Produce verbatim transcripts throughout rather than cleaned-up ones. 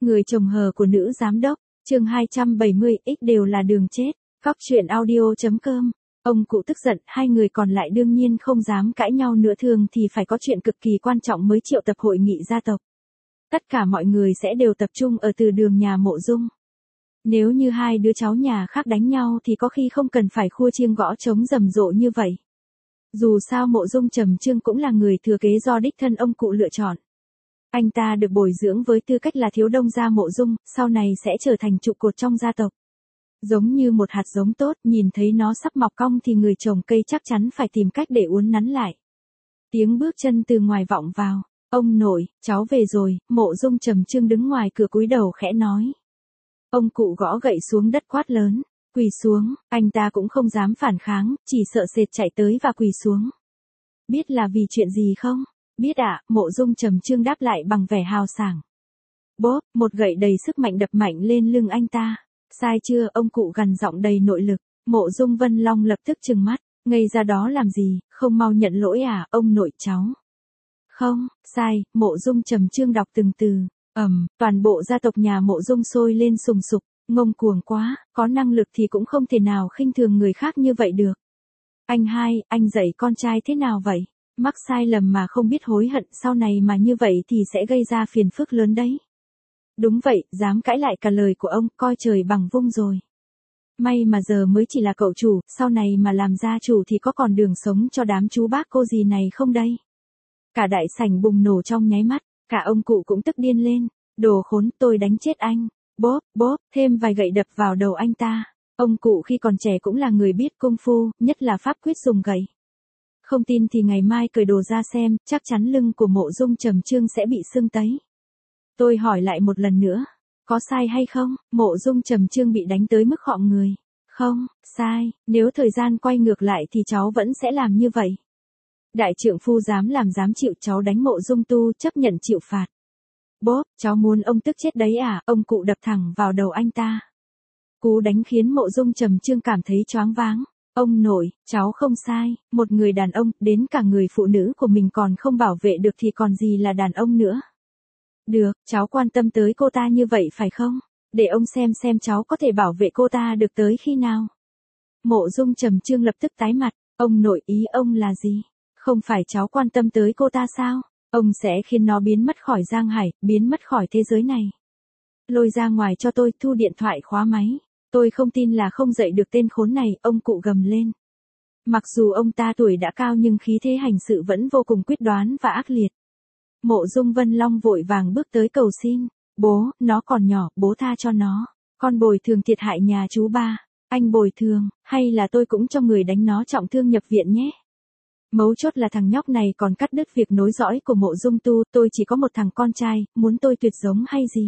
Người chồng hờ của nữ giám đốc, chương hai trăm bảy mươi, x đều là đường chết. Góc truyện audio.com. Ông cụ tức giận, hai người còn lại đương nhiên không dám cãi nhau nữa, thường thì phải có chuyện cực kỳ quan trọng mới triệu tập hội nghị gia tộc. Tất cả mọi người sẽ đều tập trung ở từ đường nhà Mộ Dung. Nếu như hai đứa cháu nhà khác đánh nhau thì có khi không cần phải khua chiêng gõ trống rầm rộ như vậy. Dù sao Mộ Dung Trầm Chương cũng là người thừa kế do đích thân ông cụ lựa chọn. Anh ta được bồi dưỡng với tư cách là thiếu đông gia Mộ Dung, sau này sẽ trở thành trụ cột trong gia tộc. Giống như một hạt giống tốt, nhìn thấy nó sắp mọc cong thì người trồng cây chắc chắn phải tìm cách để uốn nắn lại. Tiếng bước chân từ ngoài vọng vào. Ông nội, cháu về rồi. Mộ Dung Trầm Chương đứng ngoài cửa cúi đầu khẽ nói. Ông cụ gõ gậy xuống đất quát lớn. Quỳ xuống. Anh ta cũng không dám phản kháng, chỉ sợ sệt chạy tới và quỳ xuống. Biết là vì chuyện gì không? Biết ạ. Mộ Dung Trầm Chương đáp lại bằng vẻ hào sảng. Bốp, một gậy đầy sức mạnh đập mạnh lên lưng anh ta. Sai chưa? Ông cụ gằn giọng đầy nội lực. Mộ Dung Vân Long lập tức trừng mắt. Ngây ra đó làm gì, không mau nhận lỗi à, ông nội cháu. Không, sai. Mộ Dung Trầm Chương đọc từng từ. Ầm, um, toàn bộ gia tộc nhà Mộ Dung sôi lên sùng sục, ngông cuồng quá, có năng lực thì cũng không thể nào khinh thường người khác như vậy được. Anh hai, anh dạy con trai thế nào vậy? Mắc sai lầm mà không biết hối hận, sau này mà như vậy thì sẽ gây ra phiền phức lớn đấy. Đúng vậy, dám cãi lại cả lời của ông, coi trời bằng vung rồi. May mà giờ mới chỉ là cậu chủ, sau này mà làm gia chủ thì có còn đường sống cho đám chú bác cô dì này không đây? Cả đại sảnh bùng nổ trong nháy mắt, cả ông cụ cũng tức điên lên. Đồ khốn, tôi đánh chết anh. Bóp, bóp, thêm vài gậy đập vào đầu anh ta. Ông cụ khi còn trẻ cũng là người biết công phu, nhất là pháp quyết dùng gậy. Không tin thì ngày mai cởi đồ ra xem, chắc chắn lưng của Mộ Dung Trầm Chương sẽ bị sưng tấy. Tôi hỏi lại một lần nữa, có sai hay không? Mộ Dung Trầm Chương bị đánh tới mức khọm người. Không, sai, nếu thời gian quay ngược lại thì cháu vẫn sẽ làm như vậy. Đại trượng phu dám làm dám chịu, cháu đánh Mộ Dung Tu, chấp nhận chịu phạt. Bốp, cháu muốn ông tức chết đấy à? Ông cụ đập thẳng vào đầu anh ta. Cú đánh khiến Mộ Dung Trầm Chương cảm thấy choáng váng. Ông nội, cháu không sai, một người đàn ông, đến cả người phụ nữ của mình còn không bảo vệ được thì còn gì là đàn ông nữa. Được, cháu quan tâm tới cô ta như vậy phải không? Để ông xem xem cháu có thể bảo vệ cô ta được tới khi nào. Mộ Dung Trầm Chương lập tức tái mặt. Ông nội, ý ông là gì? Không phải cháu quan tâm tới cô ta sao? Ông sẽ khiến nó biến mất khỏi Giang Hải, biến mất khỏi thế giới này. Lôi ra ngoài cho tôi, thu điện thoại khóa máy. Tôi không tin là không dậy được tên khốn này, ông cụ gầm lên. Mặc dù ông ta tuổi đã cao nhưng khí thế hành sự vẫn vô cùng quyết đoán và ác liệt. Mộ Dung Vân Long vội vàng bước tới cầu xin. Bố, nó còn nhỏ, bố tha cho nó. Con bồi thường thiệt hại nhà chú ba. Anh bồi thường, hay là tôi cũng cho người đánh nó trọng thương nhập viện nhé. Mấu chốt là thằng nhóc này còn cắt đứt việc nối dõi của Mộ Dung Tu, tôi chỉ có một thằng con trai, muốn tôi tuyệt giống hay gì?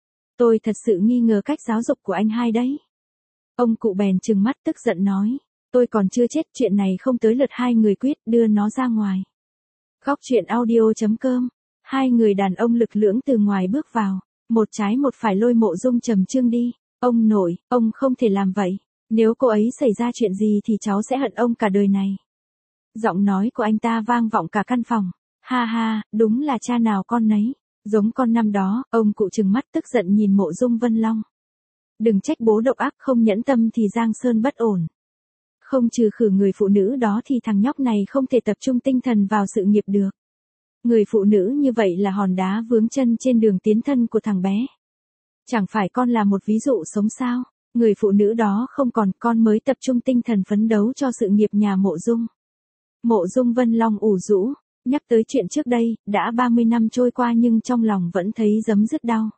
Tôi thật sự nghi ngờ cách giáo dục của anh hai đấy. Ông cụ bèn trừng mắt tức giận nói, tôi còn chưa chết, chuyện này không tới lượt hai người quyết, đưa nó ra ngoài. Góc truyện audio.com. Hai người đàn ông lực lưỡng từ ngoài bước vào, một trái một phải lôi Mộ Dung Trầm Chương đi. Ông nội, ông không thể làm vậy. Nếu cô ấy xảy ra chuyện gì thì cháu sẽ hận ông cả đời này. Giọng nói của anh ta vang vọng cả căn phòng. Ha ha, đúng là cha nào con nấy. Giống con năm đó, ông cụ trừng mắt tức giận nhìn Mộ Dung Vân Long. Đừng trách bố độc ác, không nhẫn tâm thì Giang Sơn bất ổn. Không trừ khử người phụ nữ đó thì thằng nhóc này không thể tập trung tinh thần vào sự nghiệp được. Người phụ nữ như vậy là hòn đá vướng chân trên đường tiến thân của thằng bé. Chẳng phải con là một ví dụ sống sao? Người phụ nữ đó không còn, con mới tập trung tinh thần phấn đấu cho sự nghiệp nhà Mộ Dung. Mộ Dung Vân Long ủ rũ, nhắc tới chuyện trước đây, đã ba mươi năm trôi qua nhưng trong lòng vẫn thấy giấm dứt đau.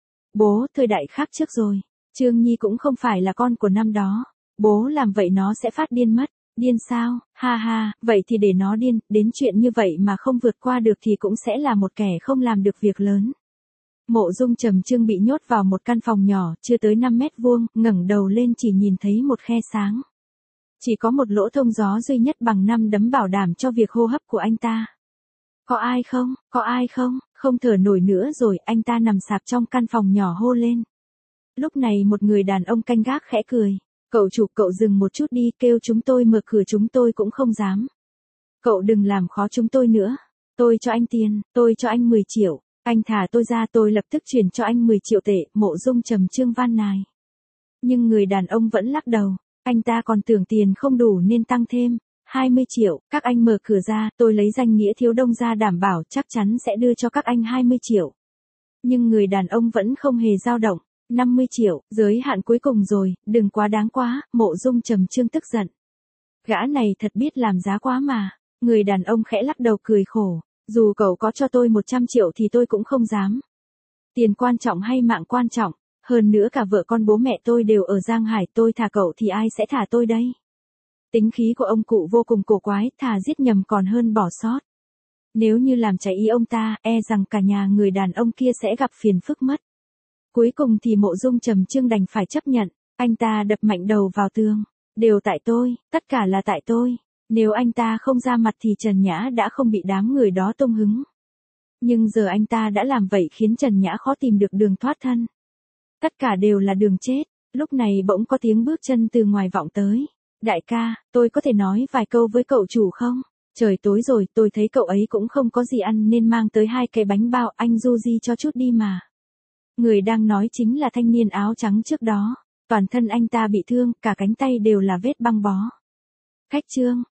Bố, thời đại khác trước rồi, Chương Nhi cũng không phải là con của năm đó. Bố làm vậy nó sẽ phát điên mất. Điên sao? Ha ha, vậy thì để nó điên, đến chuyện như vậy mà không vượt qua được thì cũng sẽ là một kẻ không làm được việc lớn. Mộ Dung Trầm Chương bị nhốt vào một căn phòng nhỏ, chưa tới năm mét vuông, ngẩng đầu lên chỉ nhìn thấy một khe sáng. Chỉ có một lỗ thông gió duy nhất bằng năm đấm bảo đảm cho việc hô hấp của anh ta. Có ai không? Có ai không? Không thở nổi nữa rồi, anh ta nằm sạp trong căn phòng nhỏ hô lên. Lúc này một người đàn ông canh gác khẽ cười. Cậu chủ, cậu dừng một chút đi, kêu chúng tôi mở cửa chúng tôi cũng không dám. Cậu đừng làm khó chúng tôi nữa. Tôi cho anh tiền, tôi cho anh mười triệu. Anh thả tôi ra, tôi lập tức chuyển cho anh mười triệu tệ, Mộ Dung trầm trương van nài. Nhưng người đàn ông vẫn lắc đầu, anh ta còn tưởng tiền không đủ nên tăng thêm. hai mươi triệu, các anh mở cửa ra, tôi lấy danh nghĩa thiếu đông ra đảm bảo chắc chắn sẽ đưa cho các anh hai mươi triệu. Nhưng người đàn ông vẫn không hề dao động. năm mươi triệu, giới hạn cuối cùng rồi, đừng quá đáng quá, Mộ Dung trầm trương tức giận. Gã này thật biết làm giá quá mà. Người đàn ông khẽ lắc đầu cười khổ, dù cậu có cho tôi một trăm triệu thì tôi cũng không dám. Tiền quan trọng hay mạng quan trọng, hơn nữa cả vợ con bố mẹ tôi đều ở Giang Hải, tôi thả cậu thì ai sẽ thả tôi đây? Tính khí của ông cụ vô cùng cổ quái, thà giết nhầm còn hơn bỏ sót. Nếu như làm trái ý ông ta, e rằng cả nhà người đàn ông kia sẽ gặp phiền phức mất. Cuối cùng thì Mộ Dung trầm trương đành phải chấp nhận, anh ta đập mạnh đầu vào tường. Đều tại tôi, tất cả là tại tôi. Nếu anh ta không ra mặt thì Trần Nhã đã không bị đám người đó tung hứng. Nhưng giờ anh ta đã làm vậy khiến Trần Nhã khó tìm được đường thoát thân. Tất cả đều là đường chết. Lúc này bỗng có tiếng bước chân từ ngoài vọng tới. Đại ca, tôi có thể nói vài câu với cậu chủ không? Trời tối rồi, tôi thấy cậu ấy cũng không có gì ăn nên mang tới hai cái bánh bao, anh du di cho chút đi mà. Người đang nói chính là thanh niên áo trắng trước đó. Toàn thân anh ta bị thương, cả cánh tay đều là vết băng bó. Khách Trương,